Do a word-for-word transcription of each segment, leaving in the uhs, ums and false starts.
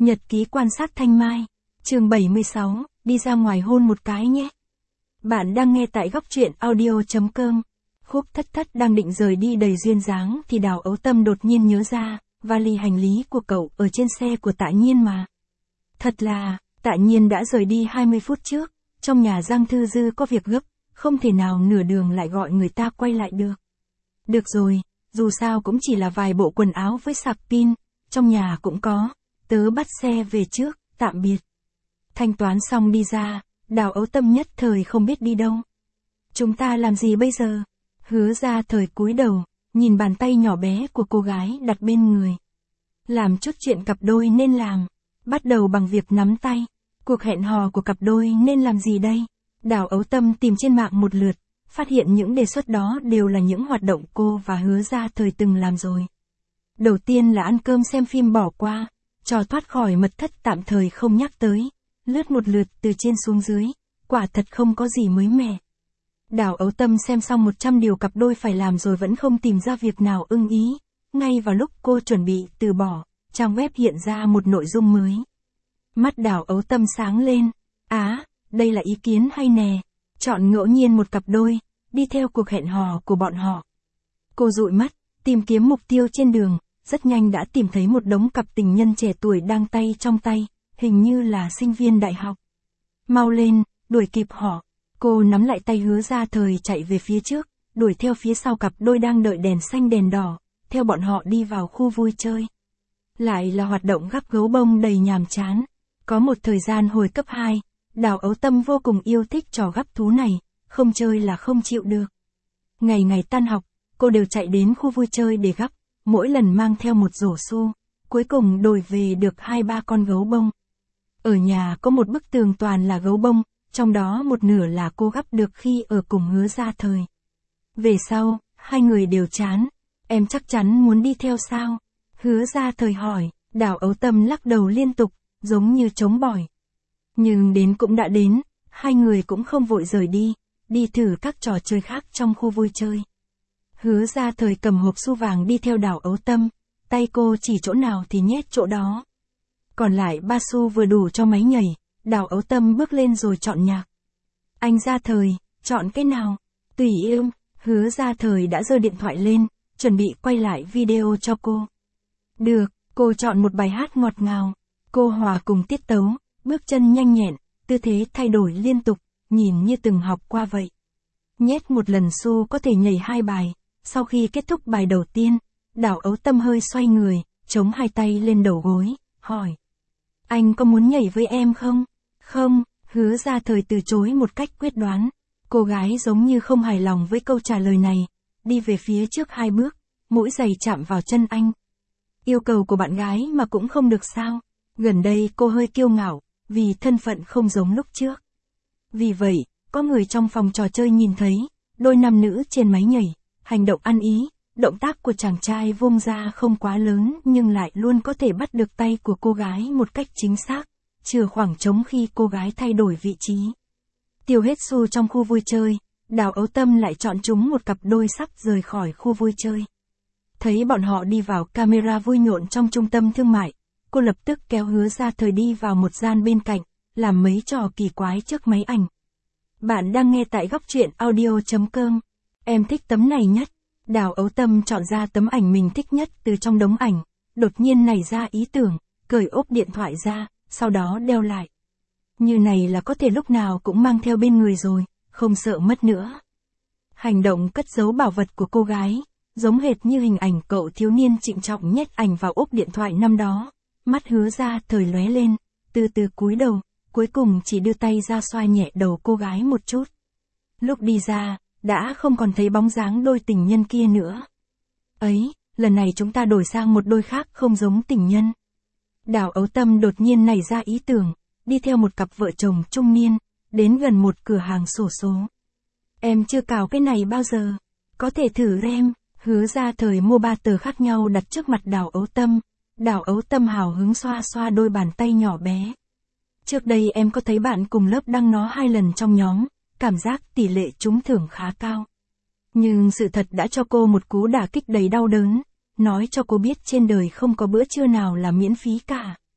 Nhật ký quan sát Thanh Mai. Chương bảy mươi sáu, đi ra ngoài hôn một cái nhé. Bạn đang nghe tại góc truyện audio chấm com. Khúc Thất Thất đang định rời đi đầy duyên dáng thì Đào Ấu Tâm đột nhiên nhớ ra, vali hành lý của cậu ở trên xe của Tạ Nhiên mà. Thật là, Tạ Nhiên đã rời đi hai mươi phút trước, trong nhà Giang Thư Dư có việc gấp, không thể nào nửa đường lại gọi người ta quay lại được. Được rồi, dù sao cũng chỉ là vài bộ quần áo với sạc pin, trong nhà cũng có, tớ bắt xe về trước, tạm biệt. Thanh toán xong đi ra, Đào Ấu Tâm nhất thời không biết đi đâu. Chúng ta làm gì bây giờ? Hứa Ra Thời cúi đầu, nhìn bàn tay nhỏ bé của cô gái đặt bên người. Làm chút chuyện cặp đôi nên làm, bắt đầu bằng việc nắm tay. Cuộc hẹn hò của cặp đôi nên làm gì đây? Đào Ấu Tâm tìm trên mạng một lượt, phát hiện những đề xuất đó đều là những hoạt động cô và Hứa Ra Thời từng làm rồi. Đầu tiên là ăn cơm xem phim bỏ qua, trò thoát khỏi mật thất tạm thời không nhắc tới, lướt một lượt từ trên xuống dưới, quả thật không có gì mới mẻ. Đào Ấu Tâm xem xong một trăm điều cặp đôi phải làm rồi vẫn không tìm ra việc nào ưng ý, ngay vào lúc cô chuẩn bị từ bỏ, trang web hiện ra một nội dung mới. Mắt Đào Ấu Tâm sáng lên, á, đây là ý kiến hay nè, chọn ngẫu nhiên một cặp đôi, đi theo cuộc hẹn hò của bọn họ. Cô dụi mắt, tìm kiếm mục tiêu trên đường, rất nhanh đã tìm thấy một đống cặp tình nhân trẻ tuổi đang tay trong tay, hình như là sinh viên đại học. Mau lên, đuổi kịp họ. Cô nắm lại tay Hứa Ra Thời chạy về phía trước, đuổi theo phía sau cặp đôi đang đợi đèn xanh đèn đỏ, theo bọn họ đi vào khu vui chơi. Lại là hoạt động gắp gấu bông đầy nhàm chán. Có một thời gian hồi cấp hai, Đào Ấu Tâm vô cùng yêu thích trò gắp thú này, không chơi là không chịu được. Ngày ngày tan học, cô đều chạy đến khu vui chơi để gắp, mỗi lần mang theo một rổ xu, cuối cùng đổi về được hai ba con gấu bông. Ở nhà có một bức tường toàn là gấu bông, trong đó một nửa là cô gắp được khi ở cùng Hứa Ra Thời. Về sau, hai người đều chán, em chắc chắn muốn đi theo sao? Hứa Ra Thời hỏi, Đào Ấu Tâm lắc đầu liên tục, giống như chống bỏi. Nhưng đến cũng đã đến, hai người cũng không vội rời đi, đi thử các trò chơi khác trong khu vui chơi. Hứa Ra Thời cầm hộp xu vàng đi theo Đào Ấu Tâm, tay cô chỉ chỗ nào thì nhét chỗ đó. Còn lại ba xu vừa đủ cho máy nhảy, Đào Ấu Tâm bước lên rồi chọn nhạc. Anh Ra Thời, chọn cái nào? Tùy yêu. Hứa Ra Thời đã giơ điện thoại lên, chuẩn bị quay lại video cho cô. Được, cô chọn một bài hát ngọt ngào. Cô hòa cùng tiết tấu, bước chân nhanh nhẹn, tư thế thay đổi liên tục, nhìn như từng học qua vậy. Nhét một lần xu có thể nhảy hai bài, sau khi kết thúc bài đầu tiên, Đào Ấu Tâm hơi xoay người, chống hai tay lên đầu gối, hỏi. Anh có muốn nhảy với em không? Không, Hứa Ra Thời từ chối một cách quyết đoán. Cô gái giống như không hài lòng với câu trả lời này, đi về phía trước hai bước, mũi giày chạm vào chân anh. Yêu cầu của bạn gái mà cũng không được sao? Gần đây cô hơi kiêu ngạo, vì thân phận không giống lúc trước. Vì vậy, có người trong phòng trò chơi nhìn thấy, đôi nam nữ trên máy nhảy, hành động ăn ý, động tác của chàng trai vung ra không quá lớn nhưng lại luôn có thể bắt được tay của cô gái một cách chính xác, trừ khoảng trống khi cô gái thay đổi vị trí. Tiêu hết xu trong khu vui chơi, Đào Ấu Tâm lại chọn chúng một cặp đôi sắp rời khỏi khu vui chơi. Thấy bọn họ đi vào camera vui nhộn trong trung tâm thương mại, cô lập tức kéo Hứa Ra Thời đi vào một gian bên cạnh, làm mấy trò kỳ quái trước máy ảnh. Bạn đang nghe tại góc truyện audio chấm com. Em thích tấm này nhất. Đào Ấu Tâm chọn ra tấm ảnh mình thích nhất từ trong đống ảnh, đột nhiên nảy ra ý tưởng, cởi ốp điện thoại ra, sau đó đeo lại. Như này là có thể lúc nào cũng mang theo bên người rồi, không sợ mất nữa. Hành động cất giấu bảo vật của cô gái, giống hệt như hình ảnh cậu thiếu niên trịnh trọng nhét ảnh vào ốp điện thoại năm đó. Mắt Hứa Ra Thời lóe lên, từ từ cúi đầu, cuối cùng chỉ đưa tay ra xoa nhẹ đầu cô gái một chút. Lúc đi ra, đã không còn thấy bóng dáng đôi tình nhân kia nữa. Ấy, lần này chúng ta đổi sang một đôi khác không giống tình nhân. Đào Ấu Tâm đột nhiên nảy ra ý tưởng, đi theo một cặp vợ chồng trung niên, đến gần một cửa hàng xổ số. Em chưa cào cái này bao giờ, có thể thử em. Hứa Ra Thời mua ba tờ khác nhau đặt trước mặt Đào Ấu Tâm. Đào Ấu Tâm hào hứng xoa xoa đôi bàn tay nhỏ bé. Trước đây em có thấy bạn cùng lớp đăng nó hai lần trong nhóm, cảm giác tỷ lệ trúng thưởng khá cao. Nhưng sự thật đã cho cô một cú đả kích đầy đau đớn, nói cho cô biết trên đời không có bữa trưa nào là miễn phí cả.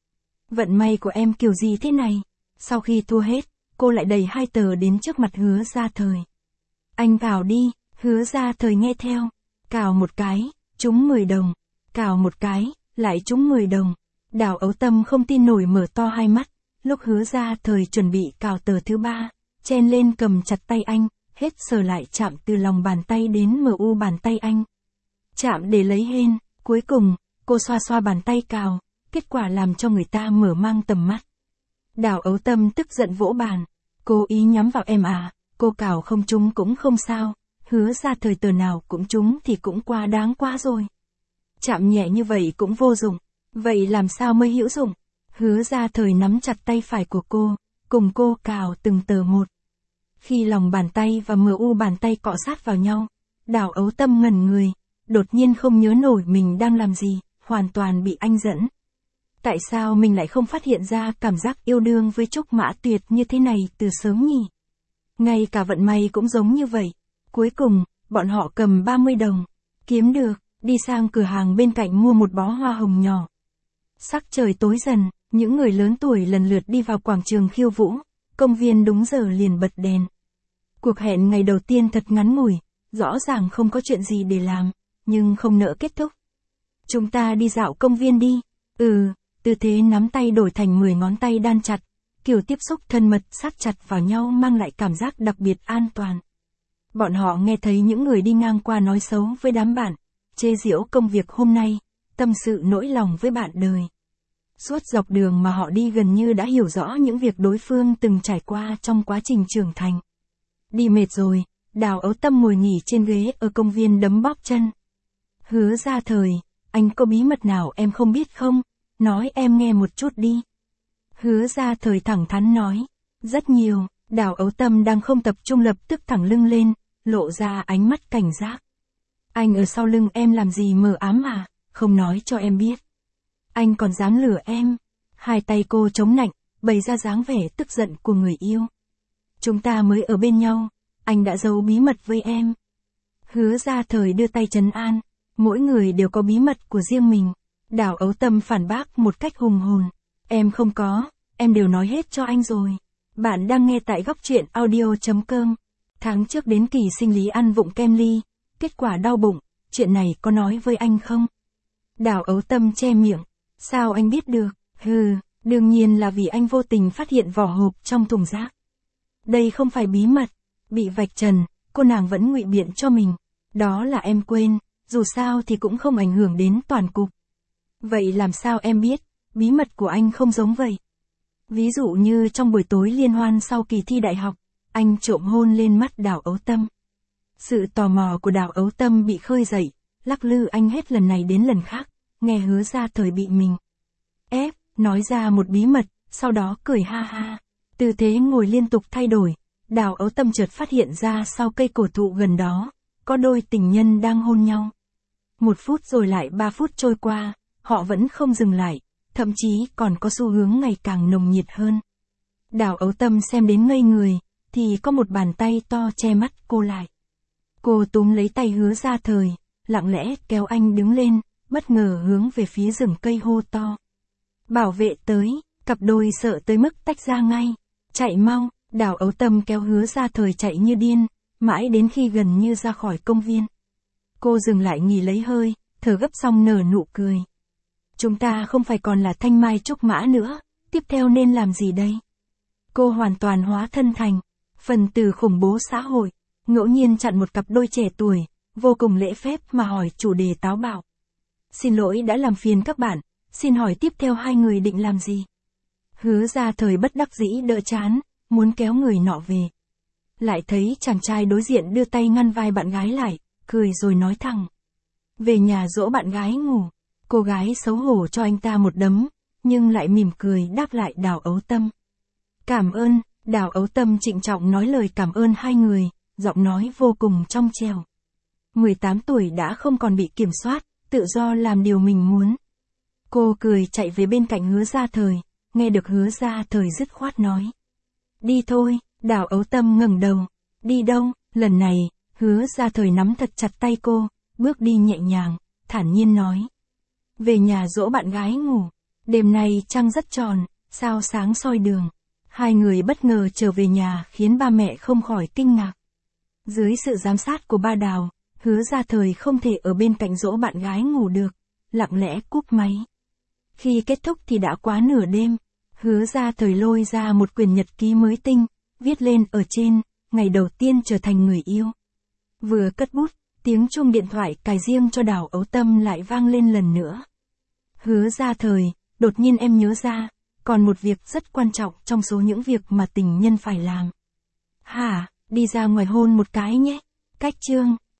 Vận may của em kiểu gì thế này? Sau khi thua hết, cô lại đẩy hai tờ đến trước mặt Hứa Gia Thời. Anh cào đi, Hứa Gia Thời nghe theo. Cào một cái, trúng mười đồng. Cào một cái, lại trúng mười đồng. Đào Ấu Tâm không tin nổi mở to hai mắt. Lúc Hứa Gia Thời chuẩn bị cào tờ thứ ba, chen lên cầm chặt tay anh, hết sờ lại chạm từ lòng bàn tay đến mờ u bàn tay anh. Chạm để lấy hên, cuối cùng, cô xoa xoa bàn tay cào, kết quả làm cho người ta mở mang tầm mắt. Đào Ấu Tâm tức giận vỗ bàn, cô ý nhắm vào em à, cô cào không trúng cũng không sao, Hứa Gia Thời tờ nào cũng trúng thì cũng quá đáng quá rồi. Chạm nhẹ như vậy cũng vô dụng, vậy làm sao mới hữu dụng? Hứa Gia Thời nắm chặt tay phải của cô, cùng cô cào từng tờ một. Khi lòng bàn tay và mờ u bàn tay cọ sát vào nhau, Đào Ấu Tâm ngẩn người, đột nhiên không nhớ nổi mình đang làm gì, hoàn toàn bị anh dẫn. Tại sao mình lại không phát hiện ra cảm giác yêu đương với Trúc Mã Tuyệt như thế này từ sớm nhỉ? Ngay cả vận may cũng giống như vậy. Cuối cùng, bọn họ cầm ba mươi đồng, kiếm được, đi sang cửa hàng bên cạnh mua một bó hoa hồng nhỏ. Sắc trời tối dần, những người lớn tuổi lần lượt đi vào quảng trường khiêu vũ, công viên đúng giờ liền bật đèn. Cuộc hẹn ngày đầu tiên thật ngắn ngủi, rõ ràng không có chuyện gì để làm, nhưng không nỡ kết thúc. Chúng ta đi dạo công viên đi. Ừ, tư thế nắm tay đổi thành mười ngón tay đan chặt, kiểu tiếp xúc thân mật sát chặt vào nhau mang lại cảm giác đặc biệt an toàn. Bọn họ nghe thấy những người đi ngang qua nói xấu với đám bạn, chê giễu công việc hôm nay, tâm sự nỗi lòng với bạn đời. Suốt dọc đường mà họ đi gần như đã hiểu rõ những việc đối phương từng trải qua trong quá trình trưởng thành. Đi mệt rồi, Đào Ấu Tâm ngồi nghỉ trên ghế ở công viên đấm bóp chân. Hứa Gia Thời, anh có bí mật nào em không biết không? Nói em nghe một chút đi. Hứa Gia Thời thẳng thắn nói. Rất nhiều, Đào Ấu Tâm đang không tập trung lập tức thẳng lưng lên, lộ ra ánh mắt cảnh giác. Anh ở sau lưng em làm gì mờ ám à, không nói cho em biết. Anh còn dám lừa em. Hai tay cô chống nạnh, bày ra dáng vẻ tức giận của người yêu. Chúng ta mới ở bên nhau, anh đã giấu bí mật với em. Hứa Gia Thời đưa tay trấn an, mỗi người đều có bí mật của riêng mình. Đào Ấu Tâm phản bác một cách hùng hồn. Em không có, em đều nói hết cho anh rồi. Bạn đang nghe tại góc truyện audio chấm com. Tháng trước đến kỳ sinh lý ăn vụng kem ly, kết quả đau bụng, chuyện này có nói với anh không? Đào Ấu Tâm che miệng. Sao anh biết được? Hừ, đương nhiên là vì anh vô tình phát hiện vỏ hộp trong thùng rác. Đây không phải bí mật, bị vạch trần, cô nàng vẫn ngụy biện cho mình. Đó là em quên, dù sao thì cũng không ảnh hưởng đến toàn cục. Vậy làm sao em biết, bí mật của anh không giống vậy? Ví dụ như trong buổi tối liên hoan sau kỳ thi đại học, anh trộm hôn lên mắt Đào Ấu Tâm. Sự tò mò của Đào Ấu Tâm bị khơi dậy, lắc lư anh hết lần này đến lần khác, nghe Hứa Gia Thời bị mình ép, nói ra một bí mật, sau đó cười ha ha. Tư thế ngồi liên tục thay đổi, Đào Ấu Tâm chợt phát hiện ra sau cây cổ thụ gần đó, có đôi tình nhân đang hôn nhau. Một phút rồi lại ba phút trôi qua, họ vẫn không dừng lại, thậm chí còn có xu hướng ngày càng nồng nhiệt hơn. Đào Ấu Tâm xem đến ngây người, thì có một bàn tay to che mắt cô lại. Cô túm lấy tay Hứa Gia Thời, lặng lẽ kéo anh đứng lên, bất ngờ hướng về phía rừng cây hô to. Bảo vệ tới, cặp đôi sợ tới mức tách ra ngay. Chạy mau, Đào Ấu Tâm kéo Hứa Gia Thời chạy như điên, mãi đến khi gần như ra khỏi công viên. Cô dừng lại nghỉ lấy hơi, thở gấp xong nở nụ cười. Chúng ta không phải còn là Thanh Mai Trúc Mã nữa, tiếp theo nên làm gì đây? Cô hoàn toàn hóa thân thành phần tử khủng bố xã hội, ngẫu nhiên chặn một cặp đôi trẻ tuổi, vô cùng lễ phép mà hỏi chủ đề táo bạo. Xin lỗi đã làm phiền các bạn, xin hỏi tiếp theo hai người định làm gì? Hứa Gia Thời bất đắc dĩ đỡ chán, muốn kéo người nọ về. Lại thấy chàng trai đối diện đưa tay ngăn vai bạn gái lại, cười rồi nói thẳng. Về nhà dỗ bạn gái ngủ. Cô gái xấu hổ cho anh ta một đấm, nhưng lại mỉm cười đáp lại Đào Ấu Tâm. Cảm ơn, Đào Ấu Tâm trịnh trọng nói lời cảm ơn hai người, giọng nói vô cùng trong trẻo. mười tám tuổi đã không còn bị kiểm soát, tự do làm điều mình muốn. Cô cười chạy về bên cạnh Hứa Gia Thời, nghe được Hứa Gia Thời dứt khoát nói. Đi thôi, Đào Ấu Tâm ngẩng đầu. Đi đâu? Lần này, Hứa Gia Thời nắm thật chặt tay cô, bước đi nhẹ nhàng, thản nhiên nói. Về nhà dỗ bạn gái ngủ. Đêm nay trăng rất tròn, sao sáng soi đường. Hai người bất ngờ trở về nhà khiến ba mẹ không khỏi kinh ngạc. Dưới sự giám sát của ba Đào, Hứa Gia Thời không thể ở bên cạnh dỗ bạn gái ngủ được, lặng lẽ cúp máy. Khi kết thúc thì đã quá nửa đêm, Hứa Gia Thời lôi ra một quyển nhật ký mới tinh, viết lên ở trên, ngày đầu tiên trở thành người yêu. Vừa cất bút, tiếng chuông điện thoại cài riêng cho Đào Ấu Tâm lại vang lên lần nữa. Hứa Gia Thời, đột nhiên em nhớ ra, còn một việc rất quan trọng trong số những việc mà tình nhân phải làm. Hả, đi ra ngoài hôn một cái nhé. Cách chương